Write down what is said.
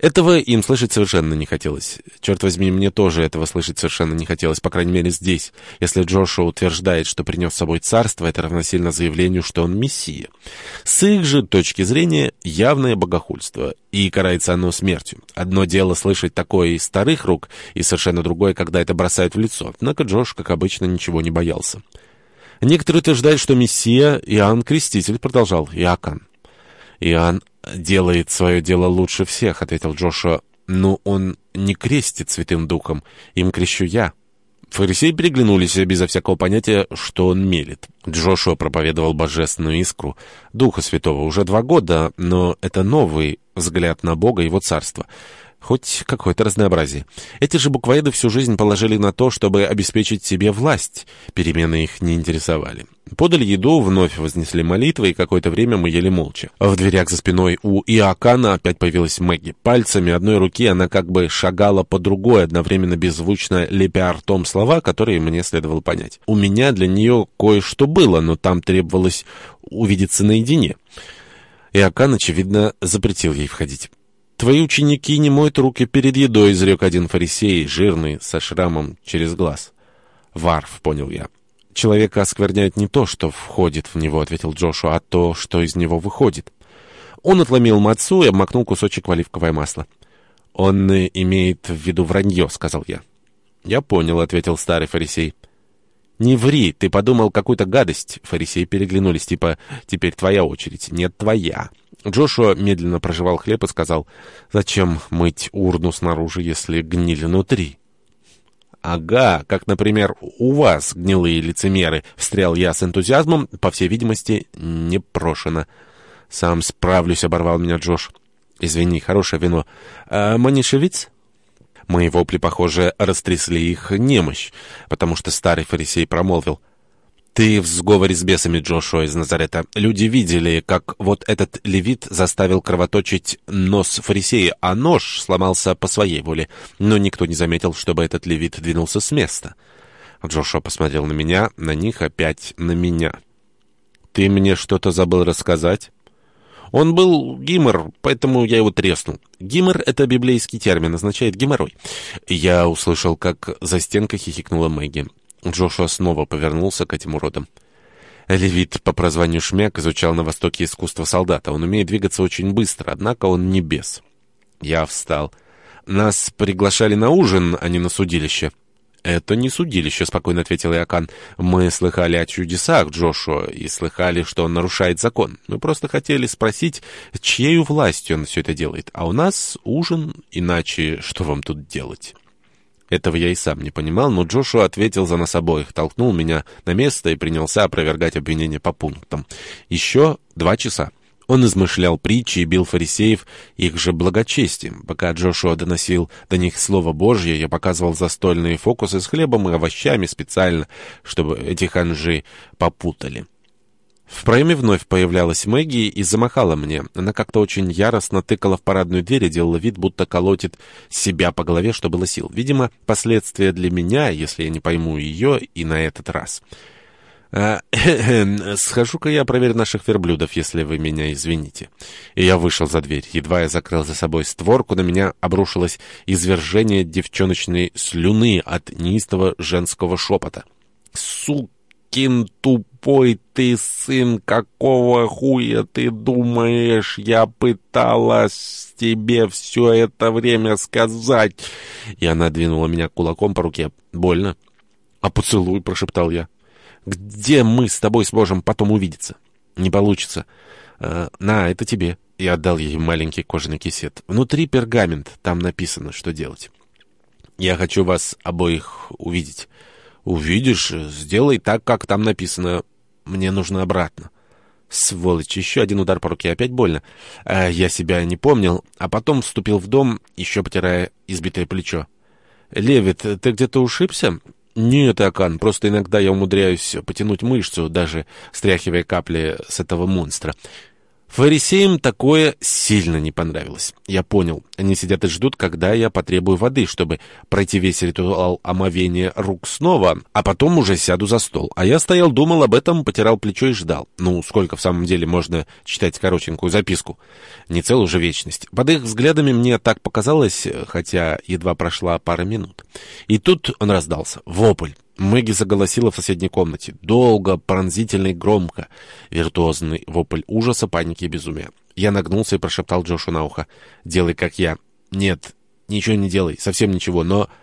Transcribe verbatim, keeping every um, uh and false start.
Этого им слышать совершенно не хотелось. Черт возьми, мне тоже этого слышать совершенно не хотелось, по крайней мере здесь. Если Джошуа утверждает, что принес с собой царство, это равносильно заявлению, что он мессия. С их же точки зрения явное богохульство, и карается оно смертью. Одно дело слышать такое из старых рук, и совершенно другое, когда это бросают в лицо. Однако Джош, как обычно, ничего не боялся. Некоторые утверждают, что мессия Иоанн Креститель, продолжал Иоакан. Иоанн делает свое дело лучше всех, — ответил Джошуа. Но он не крестит Святым Духом, им крещу я. Фарисеи переглянулись безо всякого понятия, что он мелет. Джошуа проповедовал божественную искру Духа Святого уже два года, но это новый взгляд на Бога и Его Царство. Хоть какое-то разнообразие. Эти же буквоеды всю жизнь положили на то, чтобы обеспечить себе власть. Перемены их не интересовали. Подали еду, вновь вознесли молитвы, и какое-то время мы ели молча. В дверях за спиной у Иоакана опять появилась Мэгги. Пальцами одной руки она как бы шагала по другой, одновременно беззвучно лепя ртом слова, которые мне следовало понять. У меня для нее кое-что было, но там требовалось увидеться наедине. Иоакан, очевидно, запретил ей входить. «Твои ученики не моют руки перед едой», — изрек один фарисей, жирный, со шрамом через глаз. «Варф», — понял я. «Человека оскверняет не то, что входит в него», — ответил Джошуа, — «а то, что из него выходит». Он отломил мацу и обмакнул кусочек в оливковое масло. «Он имеет в виду вранье», — сказал я. «Я понял», — ответил старый фарисей. «Не ври, ты подумал какую-то гадость». Фарисеи переглянулись, типа «теперь твоя очередь». «Нет, твоя». Джошуа медленно прожевал хлеб и сказал: «Зачем мыть урну снаружи, если гниль внутри?» «Ага, как, например, у вас, гнилые лицемеры», — встрял я с энтузиазмом, по всей видимости, непрошено. «Сам справлюсь», — оборвал меня Джош. «Извини, хорошее вино. А манишевиц?» Мои вопли, похоже, растрясли их немощь, потому что старый фарисей промолвил: «Ты в сговоре с бесами, Джошуа из Назарета. Люди видели, как вот этот левит заставил кровоточить нос фарисея, а нож сломался по своей воле. Но никто не заметил, чтобы этот левит двинулся с места». Джошуа посмотрел на меня, на них, опять на меня. «Ты мне что-то забыл рассказать?» «Он был гимор, поэтому я его треснул». Гимор — это библейский термин, означает геморрой. Я услышал, как за стенкой хихикнула Мэгги. Джошуа снова повернулся к этим уродам. Левит по прозванию Шмяк изучал на Востоке искусство солдата. Он умеет двигаться очень быстро, однако он не бес. Я встал. «Нас приглашали на ужин, а не на судилище». «Это не судилище», — спокойно ответил Иоакан. «Мы слыхали о чудесах Джошуа и слыхали, что он нарушает закон. Мы просто хотели спросить, чьей властью он все это делает. А у нас ужин, иначе что вам тут делать?» Этого я и сам не понимал, но Джошуа ответил за нас обоих, толкнул меня на место и принялся опровергать обвинения по пунктам. Еще два часа. Он измышлял притчи и бил фарисеев их же благочестием. Пока Джошуа доносил до них Слово Божье, я показывал застольные фокусы с хлебом и овощами специально, чтобы эти ханжи попутали. В проеме вновь появлялась Мэгги и замахала мне. Она как-то очень яростно тыкала в парадную дверь и делала вид, будто колотит себя по голове, что было сил. Видимо, последствия для меня, если я не пойму ее и на этот раз. А, «Схожу-ка я проверю наших верблюдов, если вы меня извините». И я вышел за дверь. Едва я закрыл за собой створку, на меня обрушилось извержение девчоночной слюны от неистого женского шепота. «Сукин тупой ты сын, какого хуя ты думаешь, я пыталась тебе все это время сказать?» И она двинула меня кулаком по руке. «Больно?» «А поцелуй?» — прошептал я. «Где мы с тобой сможем потом увидеться?» «Не получится». Э, «На, это тебе». Я отдал ей маленький кожаный кисет. «Внутри пергамент, там написано, что делать». «Я хочу вас обоих увидеть». «Увидишь, сделай так, как там написано. Мне нужно обратно». «Сволочь!» Еще один удар по руке, опять больно. А я себя не помнил, а потом вступил в дом, еще потирая избитое плечо. «Левит, ты где-то ушибся?» «Нет, Акан, просто иногда я умудряюсь потянуть мышцу, даже стряхивая капли с этого монстра». Фарисеям такое сильно не понравилось. Я понял, они сидят и ждут, когда я потребую воды, чтобы пройти весь ритуал омовения рук снова, а потом уже сяду за стол. А я стоял, думал об этом, потирал плечо и ждал. Ну, сколько в самом деле можно читать коротенькую записку? Не целую же вечность. Под их взглядами мне так показалось, хотя едва прошла пара минут. И тут он раздался. Вопль. Мэгги заголосила в соседней комнате. Долго, пронзительно и громко. Виртуозный вопль ужаса, паники и безумия. Я нагнулся и прошептал Джошу на ухо: «Делай, как я». «Нет, ничего не делай, совсем ничего, но...»